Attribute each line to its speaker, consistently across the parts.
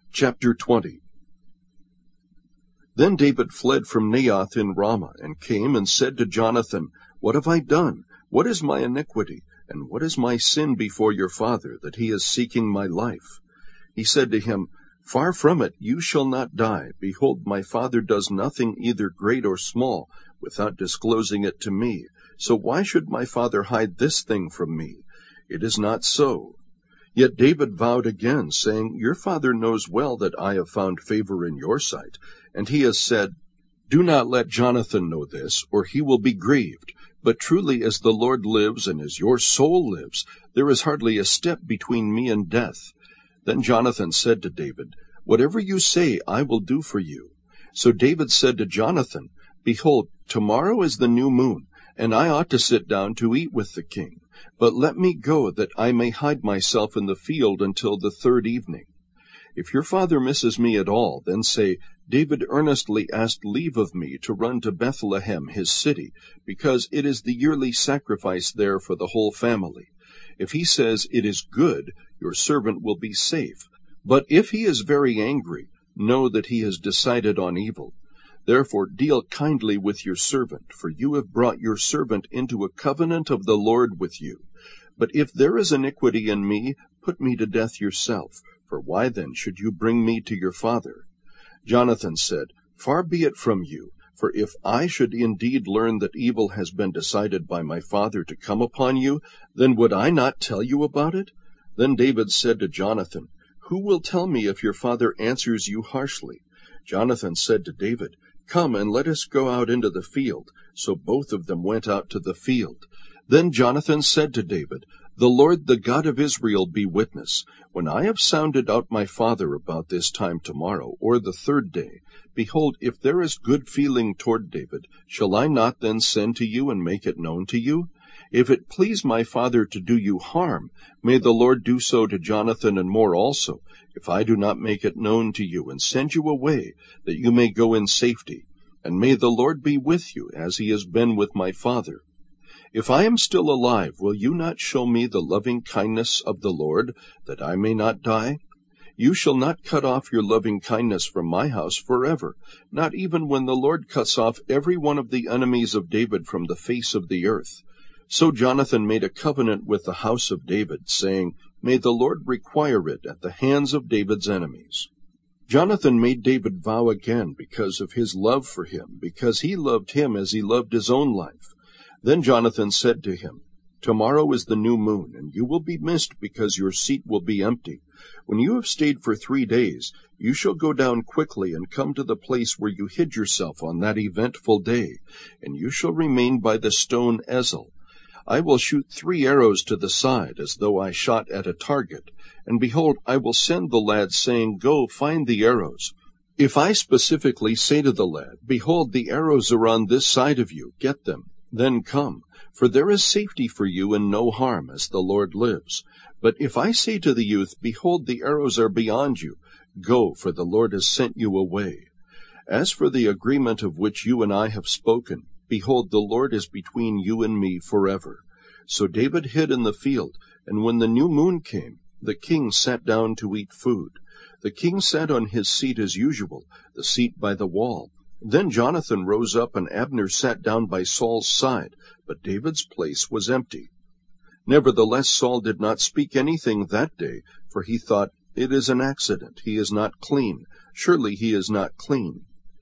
Speaker 1: Chapter 20. Then David fled from Naioth in Ramah, and came and said to Jonathan, What have I done? What is my iniquity? And what is my sin before your father, that he is seeking my life? He said to him, Far from it, you shall not die. Behold, my father does nothing either great or small, without disclosing it to me. So why should my father hide this thing from me? It is not so. Yet David vowed again, saying, Your father knows well that I have found favor in your sight. And he has said, Do not let Jonathan know this, or he will be grieved. But truly as the Lord lives, and as your soul lives, there is hardly a step between me and death. Then Jonathan said to David, Whatever you say, I will do for you. So David said to Jonathan, Behold, tomorrow is the new moon, and I ought to sit down to eat with the king. But let me go, that I may hide myself in the field until the third evening. If your father misses me at all, then say, David earnestly asked leave of me to run to Bethlehem, his city, because it is the yearly sacrifice there for the whole family. If he says, It is good, your servant will be safe. But if he is very angry, know that he has decided on evil. Therefore deal kindly with your servant, for you have brought your servant into a covenant of the Lord with you. But if there is iniquity in me, put me to death yourself, for why then should you bring me to your father? Jonathan said, Far be it from you, for if I should indeed learn that evil has been decided by my father to come upon you, then would I not tell you about it? Then David said to Jonathan, Who will tell me if your father answers you harshly? Jonathan said to David, Come and let us go out into the field. So both of them went out to the field. Then Jonathan said to David, The Lord, the God of Israel, be witness. When I have sounded out my father about this time tomorrow, or the third day, behold, if there is good feeling toward David, shall I not then send to you and make it known to you? If it please my father to do you harm, may the Lord do so to Jonathan and more also, if I do not make it known to you and send you away, that you may go in safety. And may the Lord be with you, as he has been with my father. If I am still alive, will you not show me the loving kindness of the Lord, that I may not die? You shall not cut off your loving kindness from my house forever, not even when the Lord cuts off every one of the enemies of David from the face of the earth. So Jonathan made a covenant with the house of David, saying, May the Lord require it at the hands of David's enemies. Jonathan made David vow again because of his love for him, because he loved him as he loved his own life. Then Jonathan said to him, Tomorrow is the new moon, and you will be missed because your seat will be empty. When you have stayed for 3 days, you shall go down quickly and come to the place where you hid yourself on that eventful day, and you shall remain by the stone Ezel. I will shoot 3 arrows to the side, as though I shot at a target. And behold, I will send the lad, saying, Go, find the arrows. If I specifically say to the lad, Behold, the arrows are on this side of you, get them, then come. For there is safety for you and no harm, as the Lord lives. But if I say to the youth, Behold, the arrows are beyond you, go, for the Lord has sent you away. As for the agreement of which you and I have spoken, behold, the Lord is between you and me forever. So David hid in the field, and when the new moon came, the king sat down to eat food. The king sat on his seat as usual, the seat by the wall. Then Jonathan rose up, and Abner sat down by Saul's side, but David's place was empty. Nevertheless Saul did not speak anything that day, for he thought, It is an accident, he is not clean, surely he is not clean.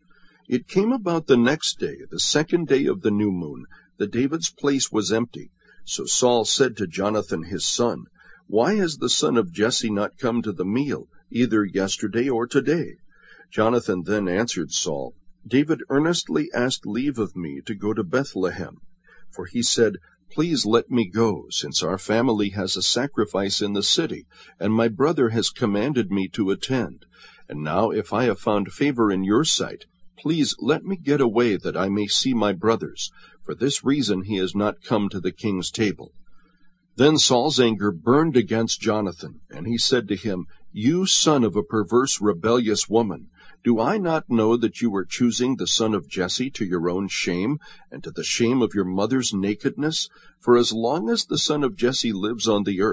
Speaker 1: It came about the next day, the 2nd day of the new moon, that David's place was empty. So Saul said to Jonathan his son, Why has the son of Jesse not come to the meal, either yesterday or today? Jonathan then answered Saul, David earnestly asked leave of me to go to Bethlehem. For he said, Please let me go, since our family has a sacrifice in the city, and my brother has commanded me to attend. And now if I have found favor in your sight, please let me get away that I may see my brothers. For this reason he has not come to the king's table. Then Saul's anger burned against Jonathan, and he said to him, You son of a perverse, rebellious woman, do I not know that you are choosing the son of Jesse to your own shame, and to the shame of your mother's nakedness? For as long as the son of Jesse lives on the earth,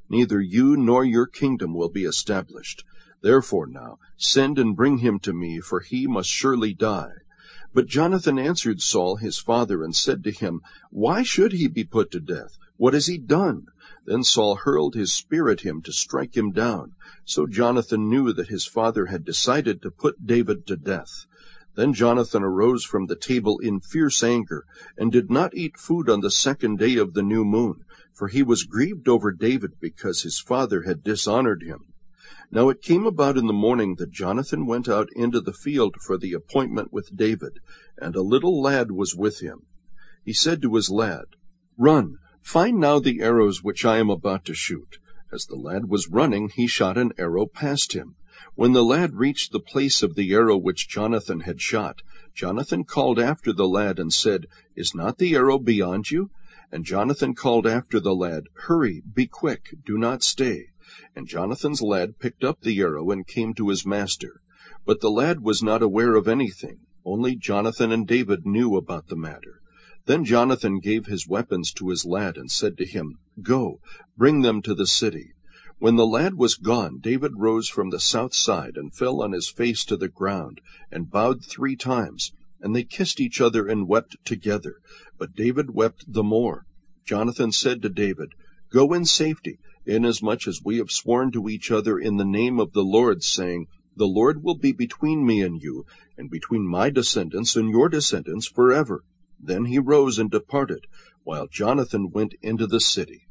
Speaker 1: neither you nor your kingdom will be established. Therefore now send and bring him to me, for he must surely die." But Jonathan answered Saul his father, and said to him, "Why should he be put to death? What has he done?" Then Saul hurled his spear at him to strike him down. So Jonathan knew that his father had decided to put David to death. Then Jonathan arose from the table in fierce anger, and did not eat food on the 2nd day of the new moon, for he was grieved over David because his father had dishonored him. Now it came about in the morning that Jonathan went out into the field for the appointment with David, and a little lad was with him. He said to his lad, "Run, find now the arrows which I am about to shoot." As the lad was running, he shot an arrow past him. When the lad reached the place of the arrow which Jonathan had shot, Jonathan called after the lad and said, "Is not the arrow beyond you?" And Jonathan called after the lad, "Hurry, be quick, do not stay." And Jonathan's lad picked up the arrow and came to his master. But the lad was not aware of anything, only Jonathan and David knew about the matter. Then Jonathan gave his weapons to his lad and said to him, "Go, bring them to the city." When the lad was gone, David rose from the south side and fell on his face to the ground, and bowed 3 times. And they kissed each other and wept together. But David wept the more. Jonathan said to David, "Go in safety, inasmuch as we have sworn to each other in the name of the Lord, saying, 'The Lord will be between me and you, and between my descendants and your descendants forever.'" Then he rose and departed, while Jonathan went into the city.